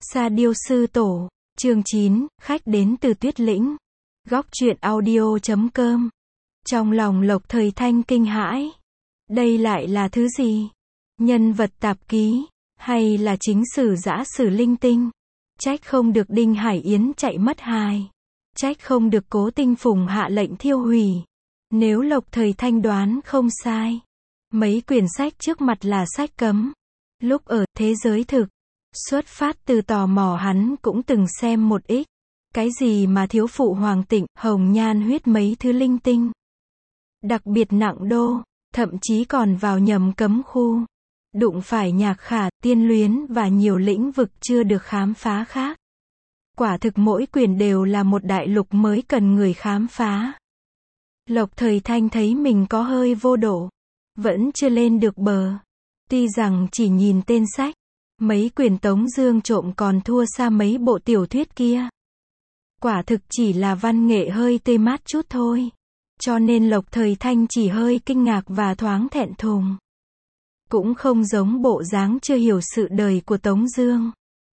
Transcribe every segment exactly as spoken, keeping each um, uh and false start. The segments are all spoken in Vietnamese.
Sa Diêu Sư Tổ, chương chín, khách đến từ Tuyết Lĩnh. Góc truyện audio chấm com. Trong lòng Lộc Thời Thanh kinh hãi. Đây lại là thứ gì? Nhân vật tạp ký, hay là chính sử giã sử linh tinh? Trách không được Đinh Hải Yến chạy mất hài. Trách không được Cố Tinh Phùng hạ lệnh thiêu hủy. Nếu Lộc Thời Thanh đoán không sai, mấy quyển sách trước mặt là sách cấm. Lúc ở thế giới thực, xuất phát từ tò mò hắn cũng từng xem một ít. Cái gì mà thiếu phụ hoàng tịnh, hồng nhan huyết mấy thứ linh tinh. Đặc biệt nặng đô, thậm chí còn vào nhầm cấm khu. Đụng phải nhạc khả, tiên luyến và nhiều lĩnh vực chưa được khám phá khác. Quả thực mỗi quyển đều là một đại lục mới cần người khám phá. Lộc Thời Thanh thấy mình có hơi vô độ. Vẫn chưa lên được bờ. Tuy rằng chỉ nhìn tên sách, mấy quyển Tống Dương trộm còn thua xa mấy bộ tiểu thuyết kia. Quả thực chỉ là văn nghệ hơi tươi mát chút thôi. Cho nên Lộc Thời Thanh chỉ hơi kinh ngạc và thoáng thẹn thùng. Cũng không giống bộ dáng chưa hiểu sự đời của Tống Dương.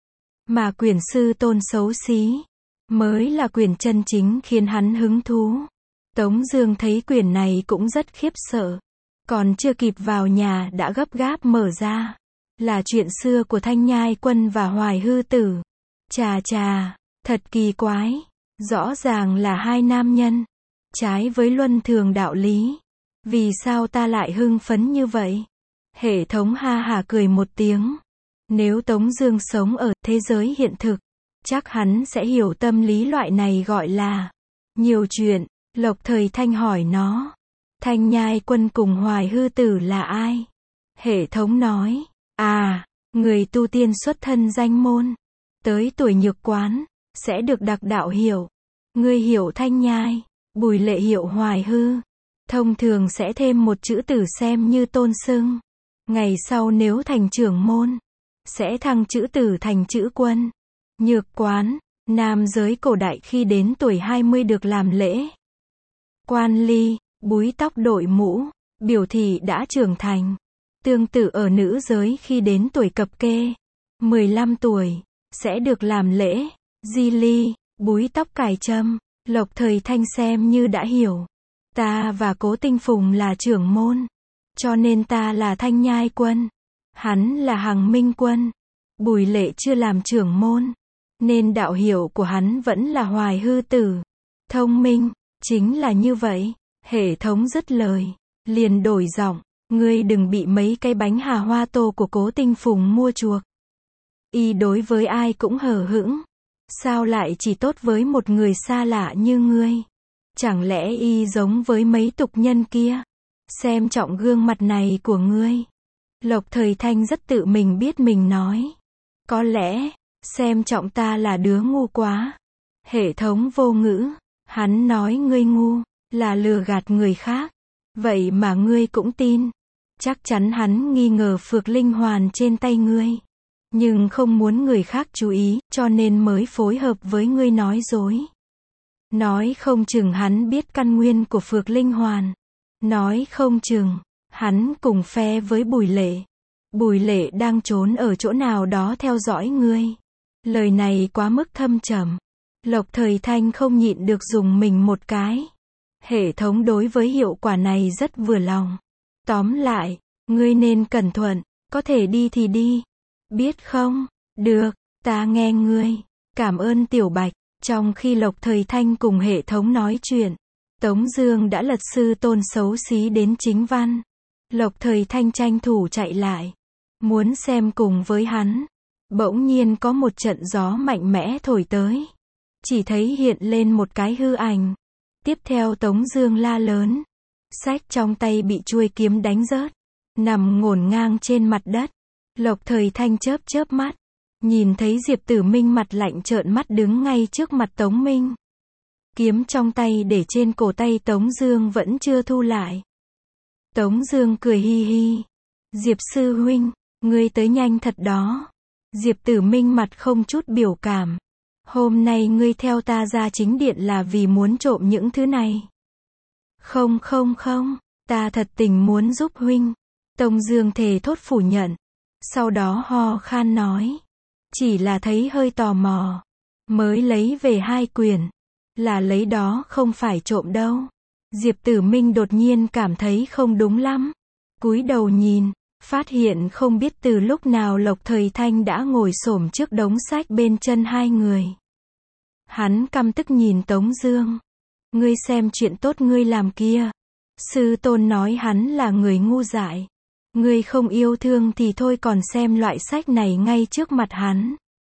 Mà quyển sư tôn xấu xí, mới là quyển chân chính khiến hắn hứng thú. Tống Dương thấy quyển này cũng rất khiếp sợ. Còn chưa kịp vào nhà đã gấp gáp mở ra. Là chuyện xưa của Thanh Nhai Quân và Hoài Hư Tử. Chà chà, thật kỳ quái. Rõ ràng là hai nam nhân. Trái với luân thường đạo lý. Vì sao ta lại hưng phấn như vậy? Hệ thống ha hả cười một tiếng. Nếu Tống Dương sống ở thế giới hiện thực, chắc hắn sẽ hiểu tâm lý loại này gọi là nhiều chuyện. Lộc Thời Thanh hỏi nó. Thanh Nhai Quân cùng Hoài Hư Tử là ai? Hệ thống nói. À, người tu tiên xuất thân danh môn. Tới tuổi nhược quán, sẽ được đặc đạo hiệu. Ngươi hiểu Thanh Nhai, Bùi Lệ hiệu Hoài Hư. Thông thường sẽ thêm một chữ tử xem như tôn xưng. Ngày sau nếu thành trưởng môn, sẽ thăng chữ tử thành chữ quân. Nhược quán, nam giới cổ đại khi đến tuổi hai mươi được làm lễ. Quan ly, búi tóc đội mũ, biểu thị đã trưởng thành. Tương tự ở nữ giới khi đến tuổi cập kê, mười lăm tuổi, sẽ được làm lễ. Di ly, búi tóc cài trâm. Lộc Thời Thanh xem như đã hiểu. Ta và Cố Tinh Phùng là trưởng môn, cho nên ta là Thanh Nhai Quân. Hắn là Hằng Minh Quân. Bùi Lệ chưa làm trưởng môn, nên đạo hiệu của hắn vẫn là Hoài Hư Tử. Thông minh, chính là như vậy. Hệ thống dứt lời, liền đổi giọng. Ngươi đừng bị mấy cái bánh hà hoa tô của Cố Tinh Phùng mua chuộc. Y đối với ai cũng hờ hững. Sao lại chỉ tốt với một người xa lạ như ngươi? Chẳng lẽ y giống với mấy tục nhân kia? Xem trọng gương mặt này của ngươi. Lộc Thời Thanh rất tự mình biết mình nói. Có lẽ, xem trọng ta là đứa ngu quá. Hệ thống vô ngữ. Hắn nói ngươi ngu, là lừa gạt người khác. Vậy mà ngươi cũng tin. Chắc chắn hắn nghi ngờ phược linh hoàn trên tay ngươi. Nhưng không muốn người khác chú ý, cho nên mới phối hợp với ngươi nói dối. Nói không chừng hắn biết căn nguyên của phược linh hoàn. Nói không chừng, hắn cùng phe với Bùi Lệ. Bùi Lệ đang trốn ở chỗ nào đó theo dõi ngươi. Lời này quá mức thâm trầm. Lộc Thời Thanh không nhịn được dùng mình một cái. Hệ thống đối với hiệu quả này rất vừa lòng. Tóm lại, ngươi nên cẩn thận, có thể đi thì đi. Biết không? Được, ta nghe ngươi. Cảm ơn Tiểu Bạch. Trong khi Lộc Thời Thanh cùng hệ thống nói chuyện, Tống Dương đã lật sư tôn xấu xí đến chính văn. Lộc Thời Thanh tranh thủ chạy lại, muốn xem cùng với hắn. Bỗng nhiên có một trận gió mạnh mẽ thổi tới. Chỉ thấy hiện lên một cái hư ảnh. Tiếp theo Tống Dương la lớn. Sách trong tay bị chuôi kiếm đánh rớt, nằm ngổn ngang trên mặt đất. Lộc Thời Thanh chớp chớp mắt, nhìn thấy Diệp Tử Minh mặt lạnh trợn mắt đứng ngay trước mặt Tống Minh. Kiếm trong tay để trên cổ tay Tống Dương vẫn chưa thu lại. Tống Dương cười hi hi. Diệp sư huynh, ngươi tới nhanh thật đó. Diệp Tử Minh mặt không chút biểu cảm. Hôm nay ngươi theo ta ra chính điện là vì muốn trộm những thứ này. Không không không, ta thật tình muốn giúp huynh. Tống Dương thề thốt phủ nhận. Sau đó ho khan nói. Chỉ là thấy hơi tò mò. Mới lấy về hai quyển. Là lấy đó không phải trộm đâu. Diệp Tử Minh đột nhiên cảm thấy không đúng lắm. Cúi đầu nhìn, phát hiện không biết từ lúc nào Lộc Thời Thanh đã ngồi xổm trước đống sách bên chân hai người. Hắn căm tức nhìn Tống Dương. Ngươi xem chuyện tốt ngươi làm kia. Sư tôn nói hắn là người ngu dại. Ngươi không yêu thương thì thôi, còn xem loại sách này ngay trước mặt hắn.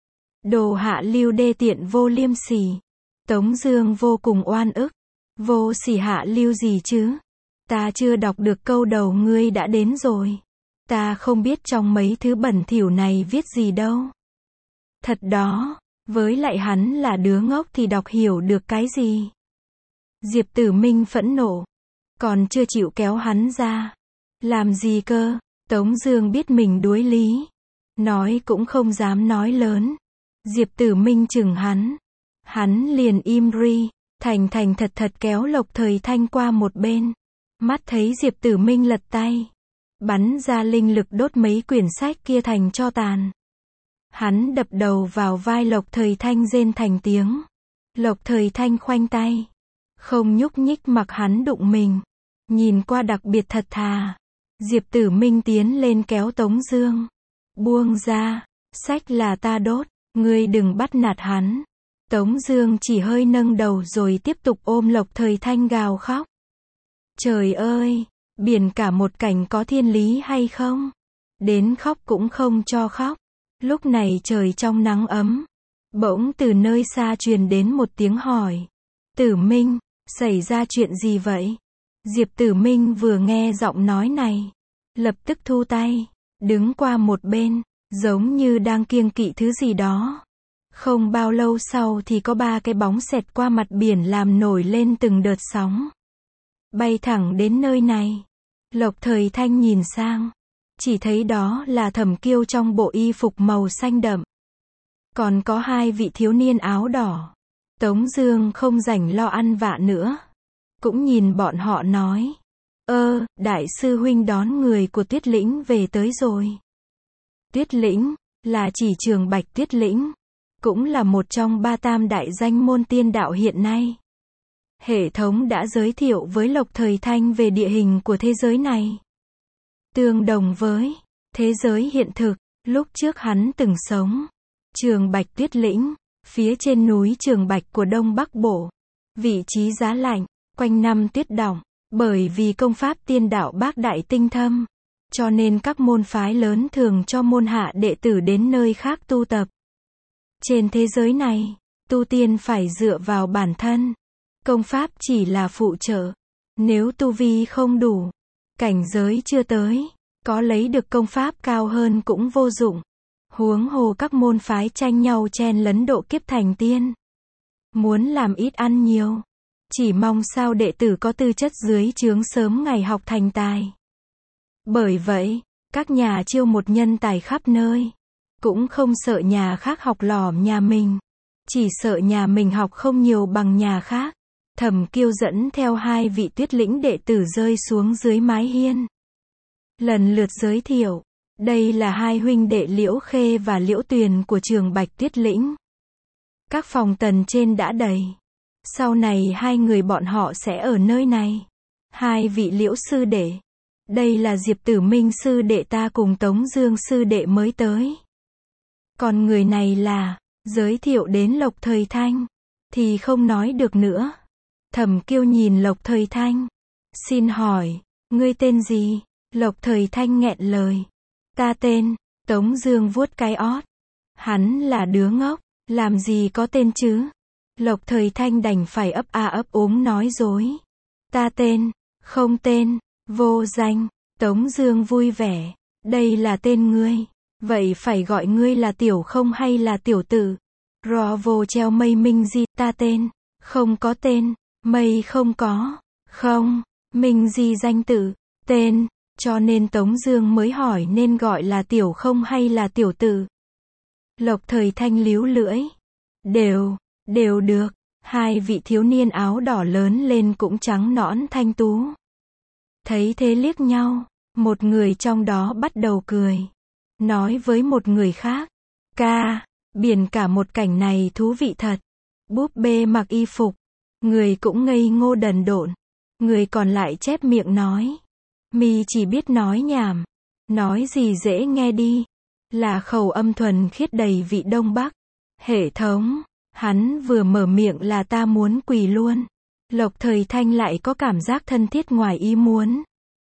Đồ hạ lưu đê tiện vô liêm sỉ. Tống Dương vô cùng oan ức. Vô sỉ hạ lưu gì chứ? Ta chưa đọc được câu đầu ngươi đã đến rồi. Ta không biết trong mấy thứ bẩn thỉu này viết gì đâu. Thật đó, với lại hắn là đứa ngốc thì đọc hiểu được cái gì? Diệp Tử Minh phẫn nộ, còn chưa chịu kéo hắn ra. Làm gì cơ? Tống Dương biết mình đuối lý, nói cũng không dám nói lớn. Diệp Tử Minh chừng hắn, hắn liền im ri, thành thành thật thật kéo Lộc Thời Thanh qua một bên. Mắt thấy Diệp Tử Minh lật tay, bắn ra linh lực đốt mấy quyển sách kia thành tro tàn. Hắn đập đầu vào vai Lộc Thời Thanh rên thành tiếng. Lộc Thời Thanh khoanh tay, không nhúc nhích mặc hắn đụng mình, nhìn qua đặc biệt thật thà. Diệp Tử Minh tiến lên kéo Tống Dương, buông ra, sách là ta đốt, ngươi đừng bắt nạt hắn. Tống Dương chỉ hơi nâng đầu rồi tiếp tục ôm Lộc Thời Thanh gào khóc. Trời ơi, biển cả một cảnh có thiên lý hay không? Đến khóc cũng không cho khóc. Lúc này trời trong nắng ấm, bỗng từ nơi xa truyền đến một tiếng hỏi. Tử Minh, xảy ra chuyện gì vậy? Diệp Tử Minh vừa nghe giọng nói này, lập tức thu tay, đứng qua một bên, giống như đang kiêng kỵ thứ gì đó. Không bao lâu sau thì có ba cái bóng xẹt qua mặt biển làm nổi lên từng đợt sóng, bay thẳng đến nơi này. Lộc Thời Thanh nhìn sang, chỉ thấy đó là Thẩm Kiêu trong bộ y phục màu xanh đậm. Còn có hai vị thiếu niên áo đỏ. Tống Dương không rảnh lo ăn vạ nữa, cũng nhìn bọn họ nói. Ơ, đại sư huynh đón người của Tuyết Lĩnh về tới rồi. Tuyết Lĩnh, là chỉ Trường Bạch Tuyết Lĩnh, cũng là một trong ba tam đại danh môn tiên đạo hiện nay. Hệ thống đã giới thiệu với Lộc Thời Thanh về địa hình của thế giới này. Tương đồng với thế giới hiện thực, lúc trước hắn từng sống. Trường Bạch Tuyết Lĩnh, phía trên núi Trường Bạch của Đông Bắc Bộ. Vị trí giá lạnh, quanh năm tuyết đọng, bởi vì công pháp tiên đạo bác đại tinh thâm, cho nên các môn phái lớn thường cho môn hạ đệ tử đến nơi khác tu tập. Trên thế giới này, tu tiên phải dựa vào bản thân. Công pháp chỉ là phụ trợ. Nếu tu vi không đủ, cảnh giới chưa tới, có lấy được công pháp cao hơn cũng vô dụng. Huống hồ các môn phái tranh nhau chen lấn độ kiếp thành tiên. Muốn làm ít ăn nhiều, chỉ mong sao đệ tử có tư chất dưới trướng sớm ngày học thành tài. Bởi vậy, các nhà chiêu một nhân tài khắp nơi, cũng không sợ nhà khác học lỏm nhà mình, chỉ sợ nhà mình học không nhiều bằng nhà khác. Thẩm Kiêu dẫn theo hai vị Tuyết Lĩnh đệ tử rơi xuống dưới mái hiên. Lần lượt giới thiệu, đây là hai huynh đệ Liễu Khê và Liễu Tuyền của Trường Bạch Tuyết Lĩnh. Các phòng tầng trên đã đầy. Sau này hai người bọn họ sẽ ở nơi này. Hai vị Liễu sư đệ. Đây là Diệp Tử Minh sư đệ ta cùng Tống Dương sư đệ mới tới. Còn người này là, giới thiệu đến Lộc Thời Thanh, thì không nói được nữa. Thẩm Kiêu nhìn Lộc Thời Thanh. Xin hỏi, ngươi tên gì? Lộc Thời Thanh nghẹn lời. Ta tên, Tống Dương vuốt cái ót. Hắn là đứa ngốc, làm gì có tên chứ? Lộc Thời Thanh đành phải ấp a ấp úng nói dối. Ta tên, không tên, vô danh. Tống Dương vui vẻ. Đây là tên ngươi, vậy phải gọi ngươi là tiểu không hay là tiểu tử? Rò vô treo mây minh di. Ta tên, không có tên, mây không có, không, minh di danh tự, tên. Cho nên Tống Dương mới hỏi nên gọi là tiểu không hay là tiểu tử. Lộc Thời Thanh líu lưỡi. Đều, đều được. Hai vị thiếu niên áo đỏ lớn lên cũng trắng nõn thanh tú. Thấy thế liếc nhau, một người trong đó bắt đầu cười. Nói với một người khác. Ca, biển cả một cảnh này thú vị thật. Búp bê mặc y phục, người cũng ngây ngô đần độn, người còn lại chép miệng nói. Mi chỉ biết nói nhảm, nói gì dễ nghe đi, là khẩu âm thuần khiết đầy vị Đông Bắc. Hệ thống, hắn vừa mở miệng là ta muốn quỳ luôn. Lộc Thời Thanh lại có cảm giác thân thiết ngoài ý muốn.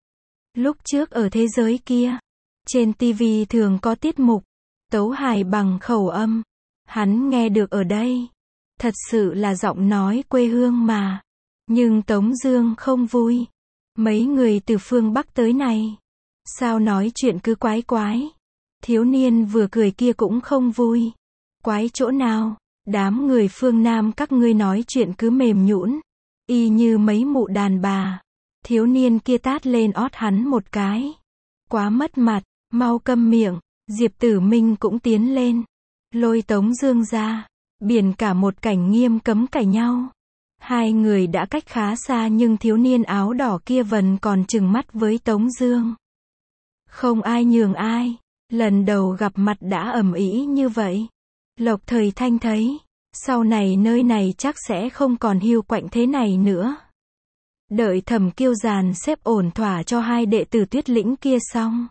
Lúc trước ở thế giới kia, trên ti vi thường có tiết mục tấu hài bằng khẩu âm, hắn nghe được ở đây. Thật sự là giọng nói quê hương mà. Nhưng Tống Dương không vui. Mấy người từ phương Bắc tới này, sao nói chuyện cứ quái quái. Thiếu niên vừa cười kia cũng không vui. Quái chỗ nào, đám người phương Nam các ngươi nói chuyện cứ mềm nhũn, y như mấy mụ đàn bà. Thiếu niên kia tát lên ót hắn một cái. Quá mất mặt, mau câm miệng. Diệp Tử Minh cũng tiến lên, lôi Tống Dương ra. Biển cả một cảnh nghiêm cấm cãi nhau. Hai người đã cách khá xa nhưng thiếu niên áo đỏ kia vẫn còn trừng mắt với Tống Dương. Không ai nhường ai, lần đầu gặp mặt đã ầm ĩ như vậy. Lộc Thời Thanh thấy, sau này nơi này chắc sẽ không còn hiu quạnh thế này nữa. Đợi Thẩm Kiêu dàn xếp ổn thỏa cho hai đệ tử Tuyết Lĩnh kia xong,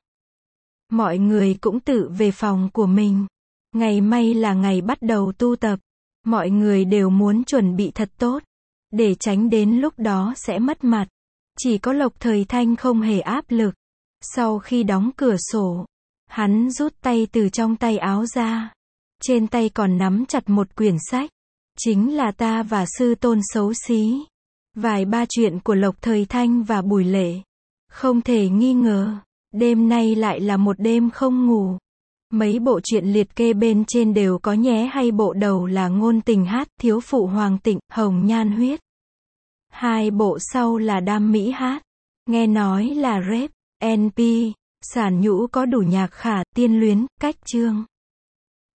mọi người cũng tự về phòng của mình. Ngày mai là ngày bắt đầu tu tập, mọi người đều muốn chuẩn bị thật tốt, để tránh đến lúc đó sẽ mất mặt. Chỉ có Lộc Thời Thanh không hề áp lực. Sau khi đóng cửa sổ, hắn rút tay từ trong tay áo ra. Trên tay còn nắm chặt một quyển sách. Chính là Ta và Sư Tôn Xấu Xí. Vài ba chuyện của Lộc Thời Thanh và Bùi Lệ. Không thể nghi ngờ, đêm nay lại là một đêm không ngủ. Mấy bộ truyện liệt kê bên trên đều có nhé, hay bộ đầu là Ngôn Tình Hát, Thiếu Phụ Hoàng Tịnh, Hồng Nhan Huyết. Hai bộ sau là Đam Mỹ Hát, nghe nói là rap, en pê, Sản Nhũ có đủ nhạc khả, Tiên Luyến, Cách Chương.